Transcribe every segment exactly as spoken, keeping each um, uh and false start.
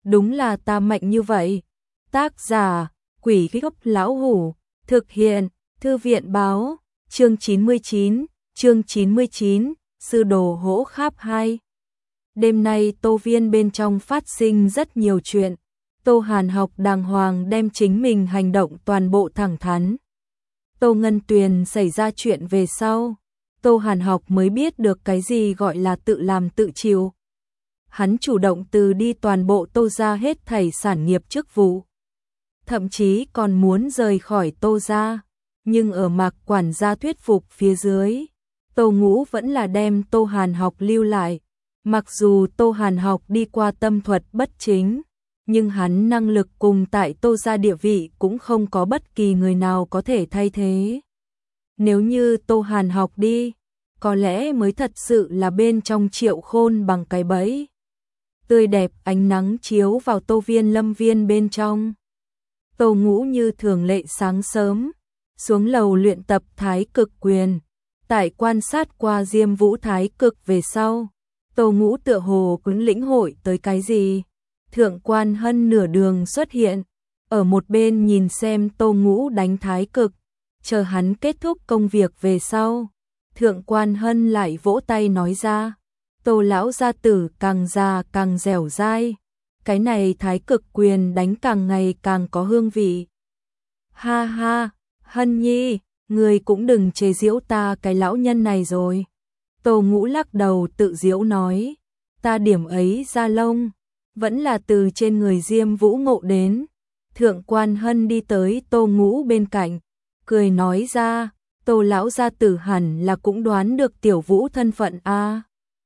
đúng là ta mạnh như vậy. Tác giả, Quỷ Gốc Lão Hủ, thực hiện, Thư viện báo, chương chín mươi chín, chương chín mươi chín, Sư đồ hỗ kháp hai. Đêm nay Tô Viên bên trong phát sinh rất nhiều chuyện, Tô Hàn Học đàng hoàng đem chính mình hành động toàn bộ thẳng thắn. Tô Ngân Tuyền xảy ra chuyện về sau, Tô Hàn Học mới biết được cái gì gọi là tự làm tự chịu. Hắn chủ động từ đi toàn bộ Tô gia hết thảy sản nghiệp chức vụ. Thậm chí còn muốn rời khỏi Tô gia, nhưng ở Mạc quản gia thuyết phục phía dưới, Tô Ngũ vẫn là đem Tô Hàn Học lưu lại. Mặc dù Tô Hàn Học đi qua tâm thuật bất chính, nhưng hắn năng lực cùng tại Tô gia địa vị cũng không có bất kỳ người nào có thể thay thế. Nếu như Tô Hàn Học đi, có lẽ mới thật sự là bên trong Triệu Khôn bằng cái bẫy. Tươi đẹp ánh nắng chiếu vào Tô Viên Lâm Viên bên trong. Tô Ngũ như thường lệ sáng sớm, xuống lầu luyện tập Thái Cực Quyền. Tại quan sát qua Diêm Vũ Thái Cực về sau, Tô Ngũ tựa hồ cũng lĩnh hội tới cái gì. Thượng Quan Hân nửa đường xuất hiện, ở một bên nhìn xem Tô Ngũ đánh Thái Cực, chờ hắn kết thúc công việc về sau. Thượng Quan Hân lại vỗ tay nói ra, Tô lão gia tử càng già càng dẻo dai, cái này Thái Cực Quyền đánh càng ngày càng có hương vị. Ha ha, Hân nhi, người cũng đừng chế giễu ta cái lão nhân này rồi. Tô Ngũ lắc đầu tự giễu nói, ta điểm ấy da lông, vẫn là từ trên người Diêm Vũ ngộ đến. Thượng Quan Hân đi tới Tô Ngũ bên cạnh, cười nói ra, Tô lão gia tử hẳn là cũng đoán được Tiểu Vũ thân phận a. À.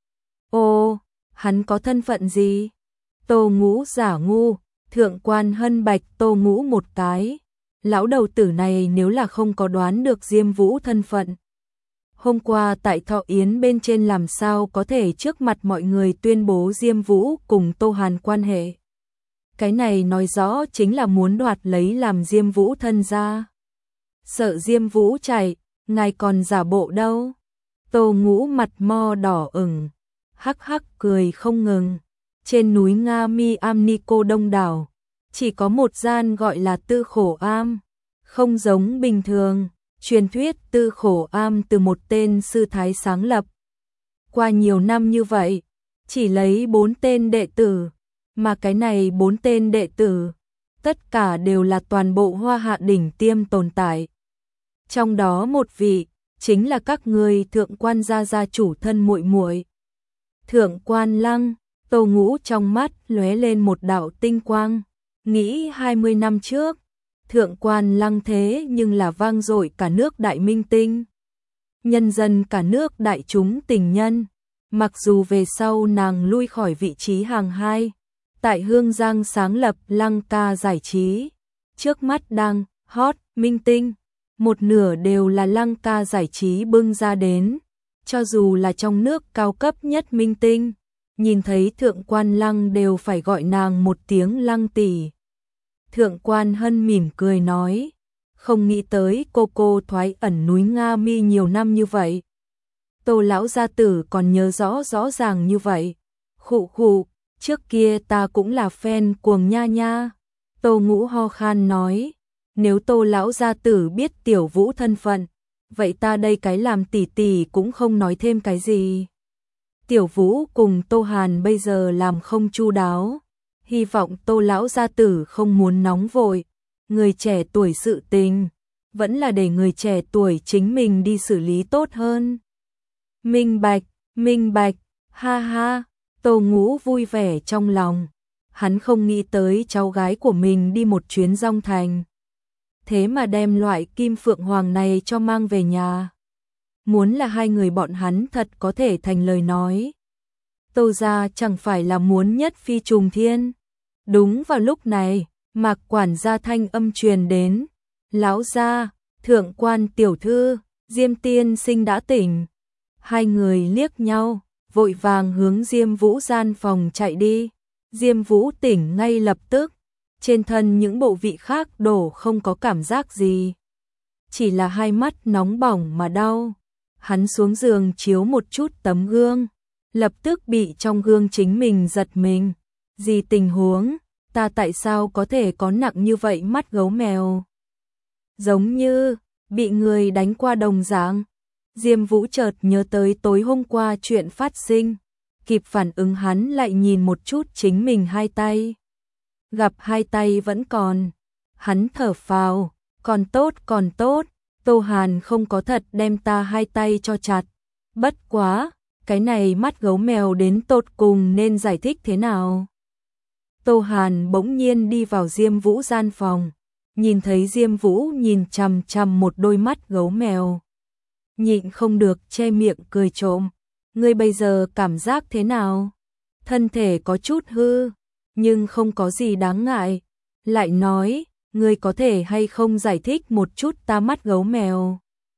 Ô, hắn có thân phận gì? Tô Ngũ giả ngu. Thượng Quan Hân bạch Tô Ngũ một cái. Lão đầu tử này nếu là không có đoán được Diêm Vũ thân phận, hôm qua tại Thọ Yến bên trên làm sao có thể trước mặt mọi người tuyên bố Diêm Vũ cùng Tô Hàn quan hệ. Cái này nói rõ chính là muốn đoạt lấy làm Diêm Vũ thân gia. Sợ Diêm Vũ chạy, ngài còn giả bộ đâu. Tô Ngũ mặt mo đỏ ửng, hắc hắc cười không ngừng. Trên núi Nga Mi Am Ni Cô đông đảo, chỉ có một gian gọi là Tư Khổ Am, không giống bình thường. Truyền thuyết Tư Khổ Am từ một tên sư thái sáng lập. Qua nhiều năm như vậy, chỉ lấy bốn tên đệ tử, mà cái này bốn tên đệ tử, tất cả đều là toàn bộ Hoa Hạ đỉnh tiêm tồn tại. Trong đó một vị, chính là các người Thượng Quan gia gia chủ thân muội muội. Thượng Quan Lăng. Tô Ngũ trong mắt lóe lên một đạo tinh quang, nghĩ hai mươi năm trước, Thượng Quan Lăng thế nhưng là vang dội cả nước đại minh tinh. Nhân dân cả nước đại chúng tình nhân, mặc dù về sau nàng lui khỏi vị trí hàng hai, tại Hương Giang sáng lập Lăng Ca giải trí, trước mắt đang hot minh tinh, một nửa đều là Lăng Ca giải trí bưng ra đến, cho dù là trong nước cao cấp nhất minh tinh, nhìn thấy Thượng Quan Lăng đều phải gọi nàng một tiếng Lăng tỷ. Thượng Quan Hân mỉm cười nói, không nghĩ tới cô cô thoái ẩn núi Nga Mi nhiều năm như vậy. Tô lão gia tử còn nhớ rõ rõ ràng như vậy. Khụ khụ, trước kia ta cũng là fan cuồng nha nha. Tô Ngũ ho khan nói, nếu Tô lão gia tử biết Tiểu Vũ thân phận, vậy ta đây cái làm tỷ tỷ cũng không nói thêm cái gì. Tiểu Vũ cùng Tô Hàn bây giờ làm không chu đáo, hy vọng Tô lão gia tử không muốn nóng vội, người trẻ tuổi sự tình, vẫn là để người trẻ tuổi chính mình đi xử lý tốt hơn. Minh bạch, minh bạch, ha ha, Tô Ngũ vui vẻ trong lòng, hắn không nghĩ tới cháu gái của mình đi một chuyến Dong Thành. Thế mà đem loại kim phượng hoàng này cho mang về nhà. Muốn là hai người bọn hắn thật có thể thành lời nói, Tô gia chẳng phải là muốn nhất phi trùng thiên. Đúng vào lúc này, Mạc quản gia thanh âm truyền đến, lão gia, Thượng Quan tiểu thư, Diêm tiên sinh đã tỉnh. Hai người liếc nhau, vội vàng hướng Diêm Vũ gian phòng chạy đi. Diêm Vũ tỉnh ngay lập tức, trên thân những bộ vị khác đổ không có cảm giác gì, chỉ là hai mắt nóng bỏng mà đau. Hắn xuống giường chiếu một chút tấm gương, lập tức bị trong gương chính mình giật mình. Gì tình huống? ta tại sao có thể có nặng như vậy mắt gấu mèo? Giống như bị người đánh qua đồng dạng. Diêm Vũ chợt nhớ tới tối hôm qua chuyện phát sinh, kịp phản ứng hắn lại nhìn một chút chính mình hai tay. Gặp hai tay vẫn còn, hắn thở phào, còn tốt còn tốt, Tô Hàn không có thật đem ta hai tay cho chặt. Bất quá, cái này mắt gấu mèo đến tột cùng nên giải thích thế nào? Tô Hàn bỗng nhiên đi vào Diêm Vũ gian phòng, nhìn thấy Diêm Vũ nhìn chằm chằm một đôi mắt gấu mèo. Nhịn không được che miệng cười trộm. Ngươi bây giờ cảm giác thế nào? Thân thể có chút hư, nhưng không có gì đáng ngại. Lại nói, ngươi có thể hay không giải thích một chút ta mắt gấu mèo?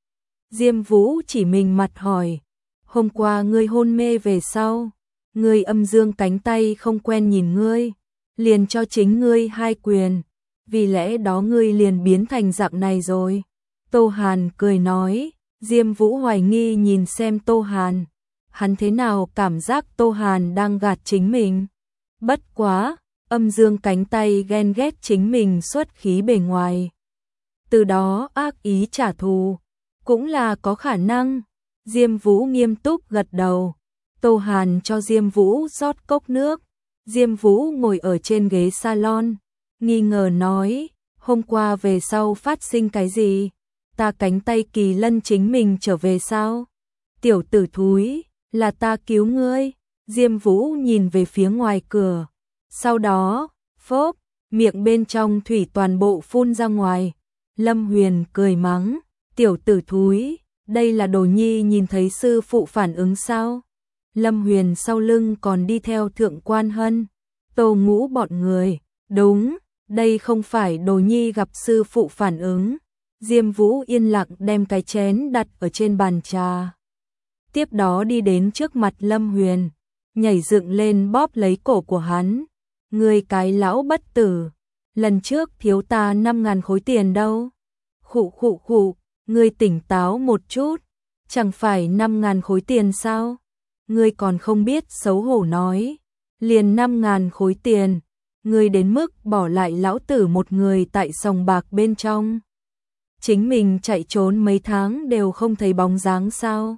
Diêm Vũ chỉ mình mặt hỏi. Hôm qua ngươi hôn mê về sau, ngươi âm dương cánh tay không quen nhìn ngươi, liền cho chính ngươi hai quyền, vì lẽ đó ngươi liền biến thành dạng này rồi. Tô Hàn cười nói. Diêm Vũ hoài nghi nhìn xem Tô Hàn, hắn thế nào cảm giác Tô Hàn đang gạt chính mình. Bất quá, âm dương cánh tay ghen ghét chính mình xuất khí bề ngoài, từ đó ác ý trả thù, cũng là có khả năng. Diêm Vũ nghiêm túc gật đầu. Tô Hàn cho Diêm Vũ rót cốc nước. Diêm Vũ ngồi ở trên ghế salon, nghi ngờ nói, hôm qua về sau phát sinh cái gì? Ta cánh tay kỳ lân chính mình trở về sao? Tiểu tử thúi, là ta cứu ngươi. Diêm Vũ nhìn về phía ngoài cửa. Sau đó, phốp, miệng bên trong thủy toàn bộ phun ra ngoài. Lâm Huyền cười mắng, tiểu tử thúi, đây là đồ nhi nhìn thấy sư phụ phản ứng sao? Lâm Huyền sau lưng còn đi theo Thượng Quan Hân, Tô Ngũ bọn người. Đúng, đây không phải đồ nhi gặp sư phụ phản ứng. Diêm Vũ yên lặng đem cái chén đặt ở trên bàn trà. Tiếp đó đi đến trước mặt Lâm Huyền, nhảy dựng lên bóp lấy cổ của hắn. Ngươi cái lão bất tử, lần trước thiếu ta năm ngàn khối tiền đâu? Khụ khụ khụ, ngươi tỉnh táo một chút, chẳng phải năm ngàn khối tiền sao? Ngươi còn không biết xấu hổ nói, liền năm ngàn khối tiền, ngươi đến mức bỏ lại lão tử một người tại sòng bạc bên trong. Chính mình chạy trốn mấy tháng đều không thấy bóng dáng sao?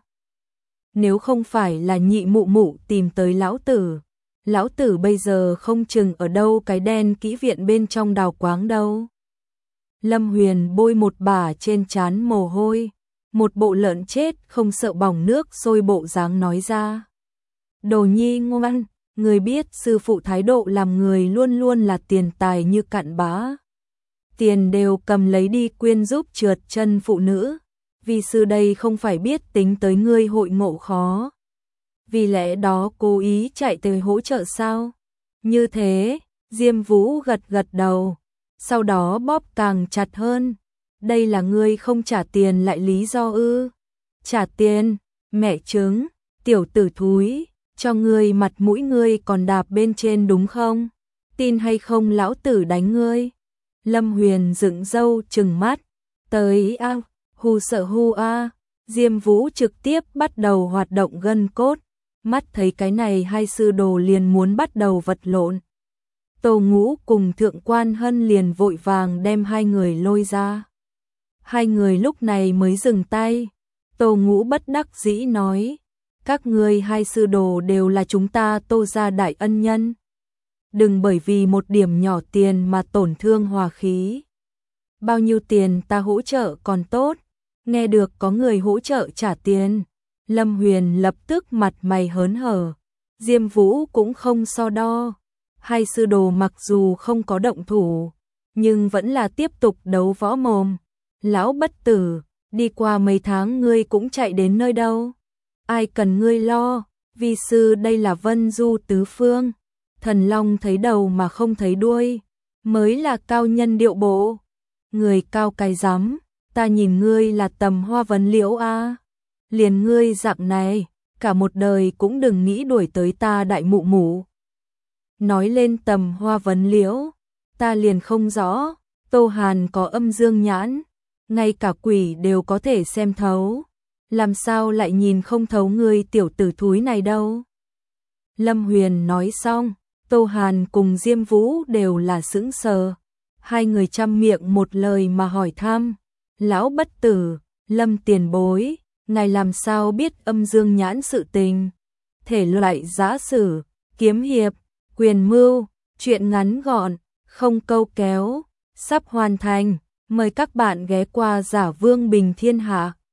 Nếu không phải là nhị mụ mụ tìm tới lão tử, lão tử bây giờ không chừng ở đâu cái đen kỹ viện bên trong đào quáng đâu. Lâm Huyền bôi một bả trên trán mồ hôi, một bộ lợn chết không sợ bỏng nước sôi bộ dáng nói ra. Đồ nhi ngoan, người biết sư phụ thái độ làm người luôn luôn là tiền tài như cặn bã. Tiền đều cầm lấy đi quyên giúp trượt chân phụ nữ, vì sư đây không phải biết tính tới ngươi hội ngộ khó. Vì lẽ đó cố ý chạy tới hỗ trợ sao? Như thế, Diêm Vũ gật gật đầu, sau đó bóp càng chặt hơn. Đây là ngươi không trả tiền lại lý do ư? Trả tiền, mẹ trứng, tiểu tử thúi, cho ngươi mặt mũi ngươi còn đạp bên trên đúng không? Tin hay không lão tử đánh ngươi? Lâm Huyền dựng râu trừng mắt, tới a, hù sợ hù a. Diêm Vũ trực tiếp bắt đầu hoạt động gân cốt, mắt thấy cái này hai sư đồ liền muốn bắt đầu vật lộn. Tô Ngũ cùng Thượng Quan Hân liền vội vàng đem hai người lôi ra. Hai người lúc này mới dừng tay. Tô Ngũ bất đắc dĩ nói, các ngươi hai sư đồ đều là chúng ta Tô gia đại ân nhân. Đừng bởi vì một điểm nhỏ tiền mà tổn thương hòa khí. Bao nhiêu tiền ta hỗ trợ còn tốt, nghe được có người hỗ trợ trả tiền. Lâm Huyền lập tức mặt mày hớn hở, Diêm Vũ cũng không so đo. Hai sư đồ mặc dù không có động thủ, nhưng vẫn là tiếp tục đấu võ mồm. Lão bất tử, đi qua mấy tháng ngươi cũng chạy đến nơi đâu? Ai cần ngươi lo, vi sư đây là Vân Du tứ phương. Thần long thấy đầu mà không thấy đuôi, mới là cao nhân điệu bộ. Người cao cái rắm, ta nhìn ngươi là tầm hoa vấn liễu a. Liền ngươi dạng này, cả một đời cũng đừng nghĩ đuổi tới ta đại mụ mụ. Nói lên tầm hoa vấn liễu, ta liền không rõ, Tô Hàn có âm dương nhãn, ngay cả quỷ đều có thể xem thấu, làm sao lại nhìn không thấu ngươi tiểu tử thúi này đâu. Lâm Huyền nói xong, Tô Hàn cùng Diêm Vũ đều là sững sờ. Hai người trăm miệng một lời mà hỏi thăm. Lão bất tử, Lâm tiền bối, ngài làm sao biết âm dương nhãn sự tình? Thể loại giã sử, kiếm hiệp, quyền mưu, truyện ngắn gọn, không câu kéo, sắp hoàn thành. Mời các bạn ghé qua Giả Vương Bình Thiên Hạ.